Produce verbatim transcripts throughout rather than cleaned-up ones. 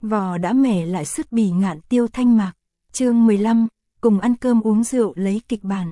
Vò đã mẻ lại sứt bỉ ngạn tiêu thanh mạc. Chương mười lăm, cùng ăn cơm uống rượu lấy kịch bản.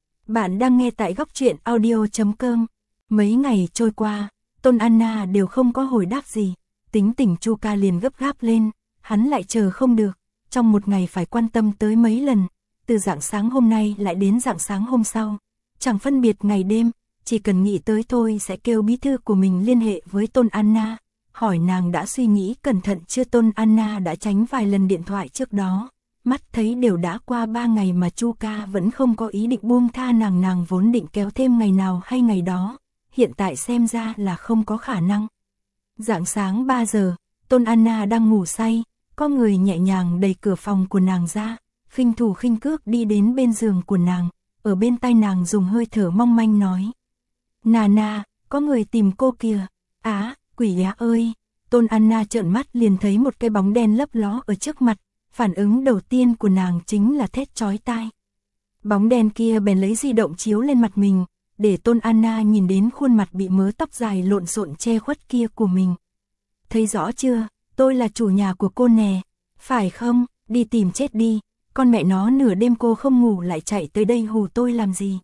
Bạn đang nghe tại góc truyện audio chấm com. Mấy ngày trôi qua, Tôn Anna đều không có hồi đáp gì. Tính tình Chu Ca liền gấp gáp lên, hắn lại chờ không được, trong một ngày phải quan tâm tới mấy lần, từ rạng sáng hôm nay lại đến rạng sáng hôm sau, chẳng phân biệt ngày đêm, chỉ cần nghĩ tới thôi sẽ kêu bí thư của mình liên hệ với Tôn Anna, hỏi nàng đã suy nghĩ cẩn thận chưa. Tôn Anna đã tránh vài lần điện thoại trước đó, mắt thấy đều đã qua ba ngày mà Chu Ca vẫn không có ý định buông tha nàng. Nàng vốn định kéo thêm ngày nào hay ngày đó, hiện tại xem ra là không có khả năng. Rạng sáng ba giờ, Tôn Anna đang ngủ say, có người nhẹ nhàng đẩy cửa phòng của nàng ra, khinh thủ khinh cước đi đến bên giường của nàng, ở bên tai nàng dùng hơi thở mong manh nói: "Nana, có người tìm cô kìa." "Á, quỷ á ơi." Tôn Anna trợn mắt liền thấy một cái bóng đen lấp ló ở trước mặt, phản ứng đầu tiên của nàng chính là thét chói tai. Bóng đen kia bèn lấy di động chiếu lên mặt mình, để Tôn Anna nhìn đến khuôn mặt bị mớ tóc dài lộn xộn che khuất kia của mình. "Thấy rõ chưa, tôi là chủ nhà của cô nè, phải không? Đi tìm chết đi, con mẹ nó nửa đêm cô không ngủ lại chạy tới đây hù tôi làm gì?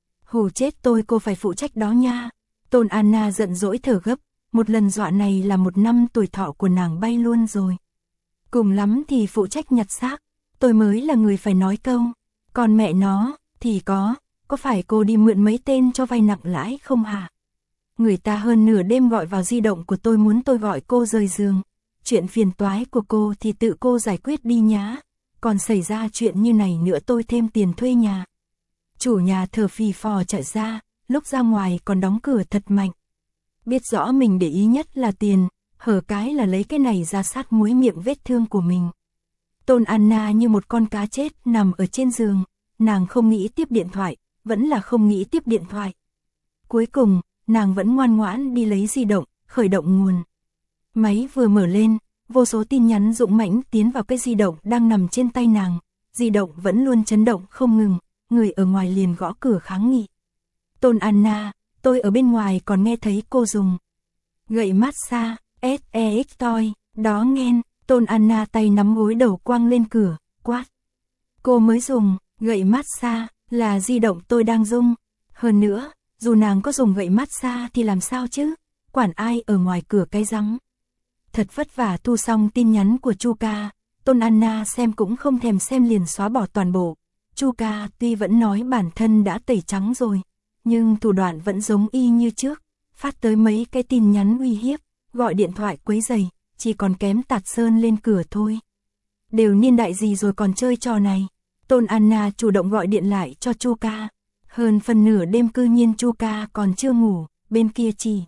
Hù chết tôi cô phải phụ trách đó nha." Tôn Anna giận dỗi thở gấp, một lần dọa này là một năm tuổi thọ của nàng bay luôn rồi. Cùng lắm thì phụ trách nhặt xác, tôi mới là người phải nói câu, còn mẹ nó, thì có, có phải cô đi mượn mấy tên cho vay nặng lãi không hả? Người ta hơn nửa đêm gọi vào di động của tôi muốn tôi gọi cô rời giường, chuyện phiền toái của cô thì tự cô giải quyết đi nhá, còn xảy ra chuyện như này nữa tôi thêm tiền thuê nhà. Chủ nhà thở phì phò chạy ra, lúc ra ngoài còn đóng cửa thật mạnh. Biết rõ mình để ý nhất là tiền, hở cái là lấy cái này ra sát muối miệng vết thương của mình. Tôn Anna như một con cá chết nằm ở trên giường, nàng không nghĩ tiếp điện thoại, vẫn là không nghĩ tiếp điện thoại. Cuối cùng, nàng vẫn ngoan ngoãn đi lấy di động, khởi động nguồn. Máy vừa mở lên, vô số tin nhắn dũng mãnh tiến vào cái di động đang nằm trên tay nàng, di động vẫn luôn chấn động không ngừng, người ở ngoài liền gõ cửa kháng nghị. "Tôn Anna, tôi ở bên ngoài còn nghe thấy cô dùng gậy massage, ét e ích toy, đó nghen." Tôn Anna tay nắm gối đầu quăng lên cửa, quát: "Cô mới dùng gậy massage, là di động tôi đang rung. Hơn nữa, dù nàng có dùng gậy massage thì làm sao chứ, quản ai ở ngoài cửa cái rắm." Thật vất vả thu xong tin nhắn của Chu Ca, Tôn Anna xem cũng không thèm xem liền xóa bỏ toàn bộ. Chu Ca tuy vẫn nói bản thân đã tẩy trắng rồi, nhưng thủ đoạn vẫn giống y như trước, phát tới mấy cái tin nhắn uy hiếp, gọi điện thoại quấy rầy, chỉ còn kém tạt sơn lên cửa thôi. Đều niên đại gì rồi còn chơi trò này. Tôn Anna chủ động gọi điện lại cho Chu Ca. Hơn phần nửa đêm cư nhiên Chu Ca còn chưa ngủ, bên kia chỉ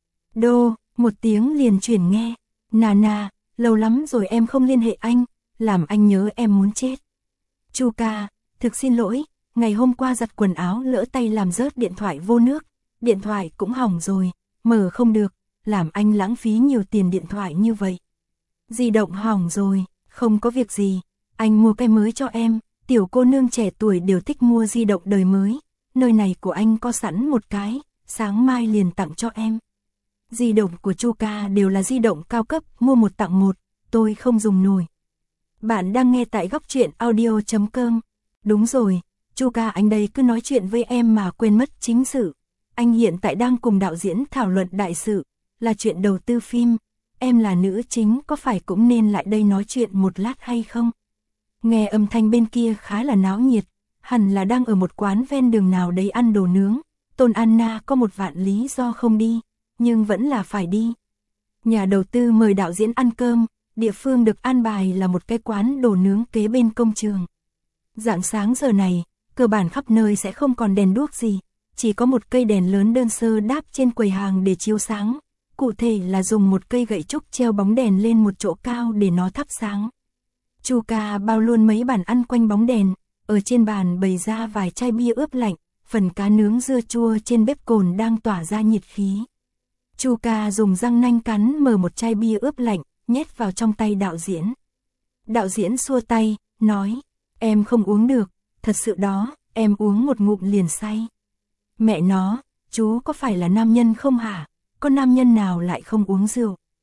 đô, một tiếng liền chuyển nghe: "Nana, lâu lắm rồi em không liên hệ anh, làm anh nhớ em muốn chết." "Chu Ca, thực xin lỗi, ngày hôm qua giặt quần áo lỡ tay làm rớt điện thoại vô nước, điện thoại cũng hỏng rồi, mở không được, làm anh lãng phí nhiều tiền điện thoại như vậy." "Di động hỏng rồi, không có việc gì, anh mua cái mới cho em, tiểu cô nương trẻ tuổi đều thích mua di động đời mới, nơi này của anh có sẵn một cái, sáng mai liền tặng cho em." Di động của Chu Ca đều là di động cao cấp, mua một tặng một, tôi không dùng nổi. Bạn đang nghe tại góc truyện audio chấm com. Đúng rồi, Chu Ca anh đây cứ nói chuyện với em mà quên mất chính sự. Anh hiện tại đang cùng đạo diễn thảo luận đại sự, là chuyện đầu tư phim. Em là nữ chính có phải cũng nên lại đây nói chuyện một lát hay không? Nghe âm thanh bên kia khá là náo nhiệt, hẳn là đang ở một quán ven đường nào đấy ăn đồ nướng. Tôn Anna có một vạn lý do không đi, nhưng vẫn là phải đi. Nhà đầu tư mời đạo diễn ăn cơm, địa phương được an bài là một cái quán đồ nướng kế bên công trường. Rạng sáng giờ này, cơ bản khắp nơi sẽ không còn đèn đuốc gì, chỉ có một cây đèn lớn đơn sơ đáp trên quầy hàng để chiếu sáng, cụ thể là dùng một cây gậy trúc treo bóng đèn lên một chỗ cao để nó thắp sáng. Chu Ca bao luôn mấy bàn ăn quanh bóng đèn, ở trên bàn bày ra vài chai bia ướp lạnh, phần cá nướng dưa chua trên bếp cồn đang tỏa ra nhiệt khí. Chu Ca dùng răng nanh cắn mở một chai bia ướp lạnh, nhét vào trong tay đạo diễn. Đạo diễn xua tay, nói: "Em không uống được, thật sự đó, em uống một ngụm liền say." "Mẹ nó, chú có phải là nam nhân không hả? Có nam nhân nào lại không uống rượu?"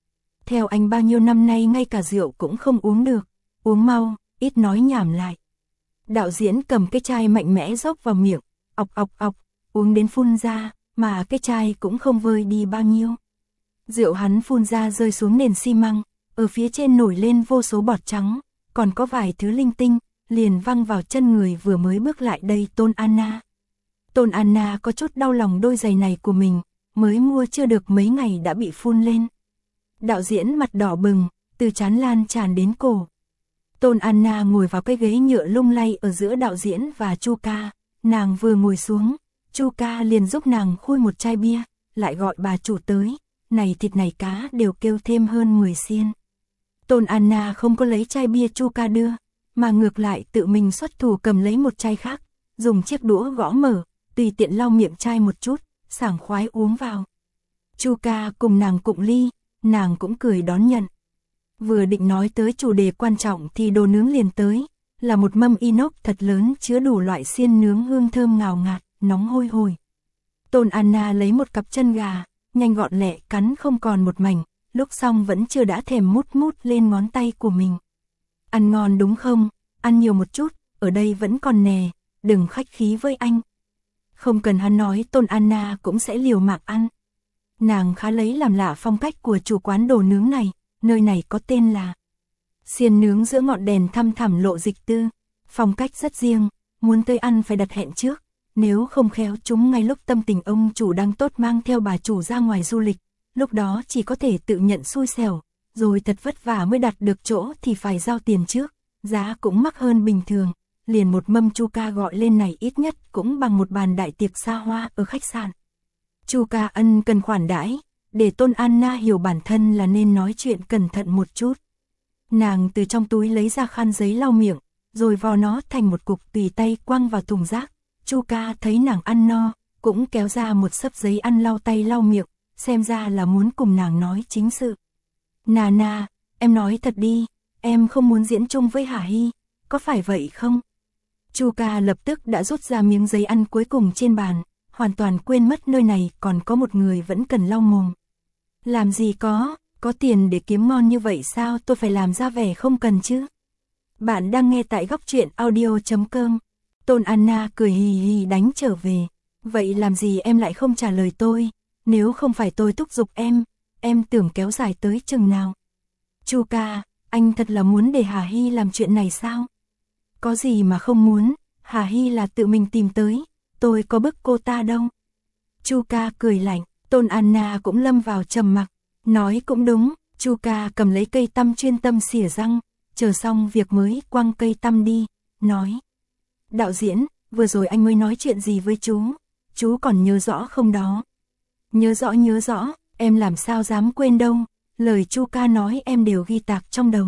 Theo anh bao nhiêu năm nay ngay cả rượu cũng không uống được, uống mau, ít nói nhảm lại. Đạo diễn cầm cái chai mạnh mẽ dốc vào miệng, ọc ọc ọc, uống đến phun ra, mà cái chai cũng không vơi đi bao nhiêu. Rượu hắn phun ra rơi xuống nền xi măng, ở phía trên nổi lên vô số bọt trắng, còn có vài thứ linh tinh, liền văng vào chân người vừa mới bước lại đây Tôn Anna. Tôn Anna có chút đau lòng đôi giày này của mình, mới mua chưa được mấy ngày đã bị phun lên. Đạo diễn mặt đỏ bừng, từ trán lan tràn đến cổ. Tôn Anna ngồi vào cái ghế nhựa lung lay ở giữa đạo diễn và Chu Ca, nàng vừa ngồi xuống, Chu Ca liền giúp nàng khui một chai bia, lại gọi bà chủ tới, này thịt này cá đều kêu thêm hơn mười xiên. Tôn Anna không có lấy chai bia Chu Ca đưa, mà ngược lại tự mình xuất thủ cầm lấy một chai khác, dùng chiếc đũa gõ mở, tùy tiện lau miệng chai một chút, sảng khoái uống vào. Chu Ca cùng nàng cụng ly, nàng cũng cười đón nhận. Vừa định nói tới chủ đề quan trọng thì đồ nướng liền tới, là một mâm inox thật lớn chứa đủ loại xiên nướng hương thơm ngào ngạt, nóng hôi hổi. Tôn Anna lấy một cặp chân gà, nhanh gọn lẹ cắn không còn một mảnh, lúc xong vẫn chưa đã thèm mút mút lên ngón tay của mình. Ăn ngon đúng không? Ăn nhiều một chút, ở đây vẫn còn nè, đừng khách khí với anh. Không cần hắn nói Tôn Anna cũng sẽ liều mạng ăn. Nàng khá lấy làm lạ phong cách của chủ quán đồ nướng này, nơi này có tên là xiên nướng giữa ngọn đèn thăm thẳm lộ dịch tư. Phong cách rất riêng, muốn tới ăn phải đặt hẹn trước, nếu không khéo chúng ngay lúc tâm tình ông chủ đang tốt mang theo bà chủ ra ngoài du lịch, lúc đó chỉ có thể tự nhận xui xẻo, rồi thật vất vả mới đặt được chỗ thì phải giao tiền trước, giá cũng mắc hơn bình thường, liền một mâm Chu Ca gọi lên này ít nhất cũng bằng một bàn đại tiệc xa hoa ở khách sạn. Chu Ca ân cần khoản đãi, để Tôn Anna hiểu bản thân là nên nói chuyện cẩn thận một chút. Nàng từ trong túi lấy ra khăn giấy lau miệng, rồi vò nó thành một cục tùy tay quăng vào thùng rác. Chu Ca thấy nàng ăn no, cũng kéo ra một xấp giấy ăn lau tay lau miệng, xem ra là muốn cùng nàng nói chính sự. Nà nà, em nói thật đi, em không muốn diễn chung với Hà Hy, có phải vậy không? Chu Ca lập tức đã rút ra miếng giấy ăn cuối cùng trên bàn, hoàn toàn quên mất nơi này còn có một người vẫn cần lau mồm. Làm gì có, có tiền để kiếm ngon như vậy sao tôi phải làm ra vẻ không cần chứ? Bạn đang nghe tại góc truyện audio chấm com. Tôn Anna cười hì hì đánh trở về. Vậy làm gì em lại không trả lời tôi? Nếu không phải tôi thúc giục em, em tưởng kéo dài tới chừng nào? Chu Ca, anh thật là muốn để Hà Hy làm chuyện này sao? Có gì mà không muốn, Hà Hy là tự mình tìm tới, tôi có bức cô ta đâu. Chu Ca cười lạnh, Tôn Anna cũng lâm vào trầm mặc, nói cũng đúng. Chu Ca cầm lấy cây tăm chuyên tâm xỉa răng, chờ xong việc mới quăng cây tăm đi, nói: Đạo diễn, vừa rồi anh mới nói chuyện gì với chú, chú còn nhớ rõ không đó? Nhớ rõ nhớ rõ, em làm sao dám quên đâu, lời Chu Ca nói em đều ghi tạc trong đầu.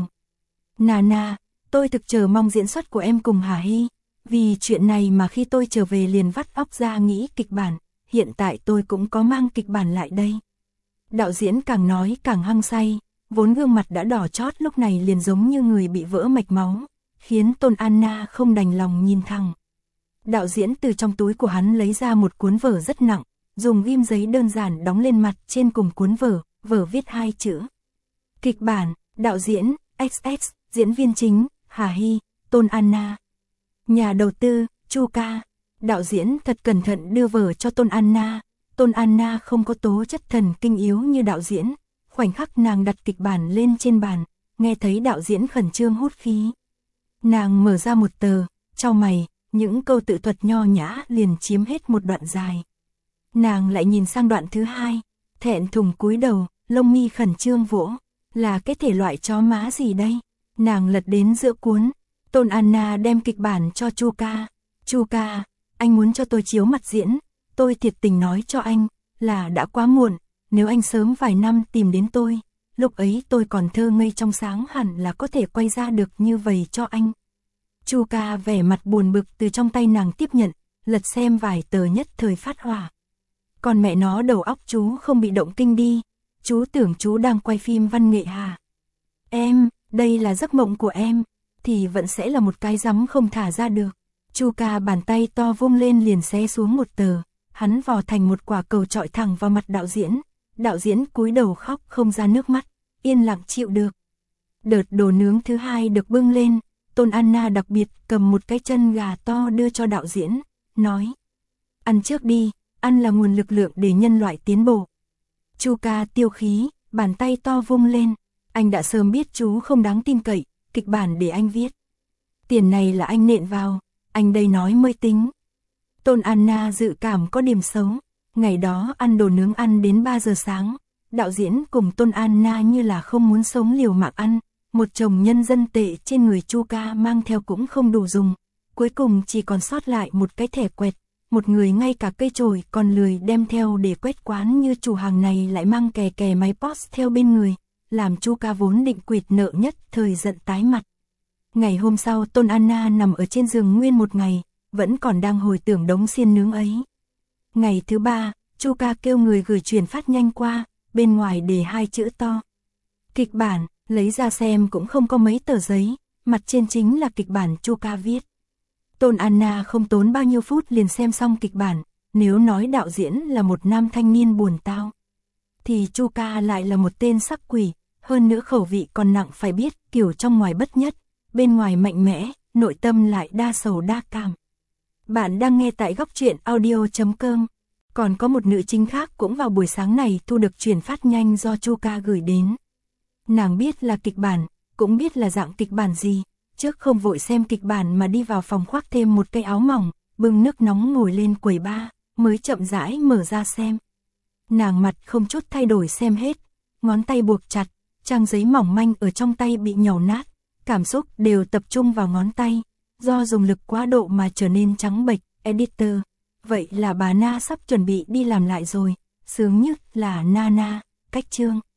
Nà nà, tôi thực chờ mong diễn xuất của em cùng Hà Hy, vì chuyện này mà khi tôi trở về liền vắt óc ra nghĩ kịch bản, hiện tại tôi cũng có mang kịch bản lại đây. Đạo diễn càng nói càng hăng say, vốn gương mặt đã đỏ chót lúc này liền giống như người bị vỡ mạch máu, khiến Tôn Anna không đành lòng nhìn thẳng. Đạo diễn từ trong túi của hắn lấy ra một cuốn vở rất nặng, dùng ghim giấy đơn giản đóng lên mặt trên cùng cuốn vở, vở viết hai chữ. Kịch bản, đạo diễn, ích ích, diễn viên chính, Hà Hy, Tôn Anna. Nhà đầu tư, Chu Ca. Đạo diễn thật cẩn thận đưa vở cho Tôn Anna. Tôn Anna không có tố chất thần kinh yếu như đạo diễn. Khoảnh khắc nàng đặt kịch bản lên trên bàn, nghe thấy đạo diễn khẩn trương hút khí. Nàng mở ra một tờ, chau mày, những câu tự thuật nho nhã liền chiếm hết một đoạn dài. Nàng lại nhìn sang đoạn thứ hai, thẹn thùng cúi đầu, lông mi khẩn trương vỗ, là cái thể loại chó má gì đây? Nàng lật đến giữa cuốn, Tôn Anna đem kịch bản cho Chu Ca. Chu Ca, anh muốn cho tôi chiếu mặt diễn, tôi thiệt tình nói cho anh, là đã quá muộn, nếu anh sớm vài năm tìm đến tôi, lúc ấy tôi còn thơ ngây trong sáng hẳn là có thể quay ra được như vậy cho anh. Chu Ca vẻ mặt buồn bực từ trong tay nàng tiếp nhận, lật xem vài tờ nhất thời phát hỏa. Còn mẹ nó đầu óc chú không bị động kinh đi, chú tưởng chú đang quay phim văn nghệ hả? Em, đây là giấc mộng của em, thì vẫn sẽ là một cái rắm không thả ra được. Chu Ca bàn tay to vung lên liền xé xuống một tờ, hắn vò thành một quả cầu chọi thẳng vào mặt đạo diễn. Đạo diễn cúi đầu khóc không ra nước mắt, yên lặng chịu được. Đợt đồ nướng thứ hai được bưng lên, Tôn Anna đặc biệt cầm một cái chân gà to đưa cho đạo diễn, nói: ăn trước đi, ăn là nguồn lực lượng để nhân loại tiến bộ. Chu ca tiêu khí, bàn tay to vung lên, anh đã sớm biết chú không đáng tin cậy, kịch bản để anh viết. Tiền này là anh nện vào, anh đây nói mới tính. Tôn Anna dự cảm có điểm xấu, ngày đó ăn đồ nướng ăn đến ba giờ sáng, đạo diễn cùng Tôn Anna như là không muốn sống liều mạng ăn, một chồng nhân dân tệ trên người Chu ca mang theo cũng không đủ dùng, cuối cùng chỉ còn sót lại một cái thẻ quẹt, một người ngay cả cây chổi còn lười đem theo để quét quán như chủ hàng này lại mang kè kè máy post theo bên người, làm Chu ca vốn định quỵt nợ nhất thời giận tái mặt. Ngày hôm sau Tôn Anna nằm ở trên giường nguyên một ngày, vẫn còn đang hồi tưởng đống xiên nướng ấy. Ngày thứ ba, Chu ca kêu người gửi chuyển phát nhanh qua, bên ngoài để hai chữ to: kịch bản, lấy ra xem cũng không có mấy tờ giấy, mặt trên chính là kịch bản Chu ca viết. Tôn Anna không tốn bao nhiêu phút liền xem xong kịch bản, nếu nói đạo diễn là một nam thanh niên buồn tao, thì Chu ca lại là một tên sắc quỷ, hơn nữa khẩu vị còn nặng phải biết, kiểu trong ngoài bất nhất, bên ngoài mạnh mẽ, nội tâm lại đa sầu đa cảm. Bạn đang nghe tại góc truyện audio chấm com. Còn có một nữ chính khác cũng vào buổi sáng này thu được chuyển phát nhanh do Chu ca gửi đến. Nàng biết là kịch bản, cũng biết là dạng kịch bản gì, trước không vội xem kịch bản mà đi vào phòng khoác thêm một cái áo mỏng, bưng nước nóng ngồi lên quầy bar, mới chậm rãi mở ra xem. Nàng mặt không chút thay đổi xem hết, ngón tay buộc chặt, trang giấy mỏng manh ở trong tay bị nhàu nát, cảm xúc đều tập trung vào ngón tay, do dùng lực quá độ mà trở nên trắng bệch. Editor, vậy là bà Na sắp chuẩn bị đi làm lại rồi, sướng nhất là Nana, cách chương.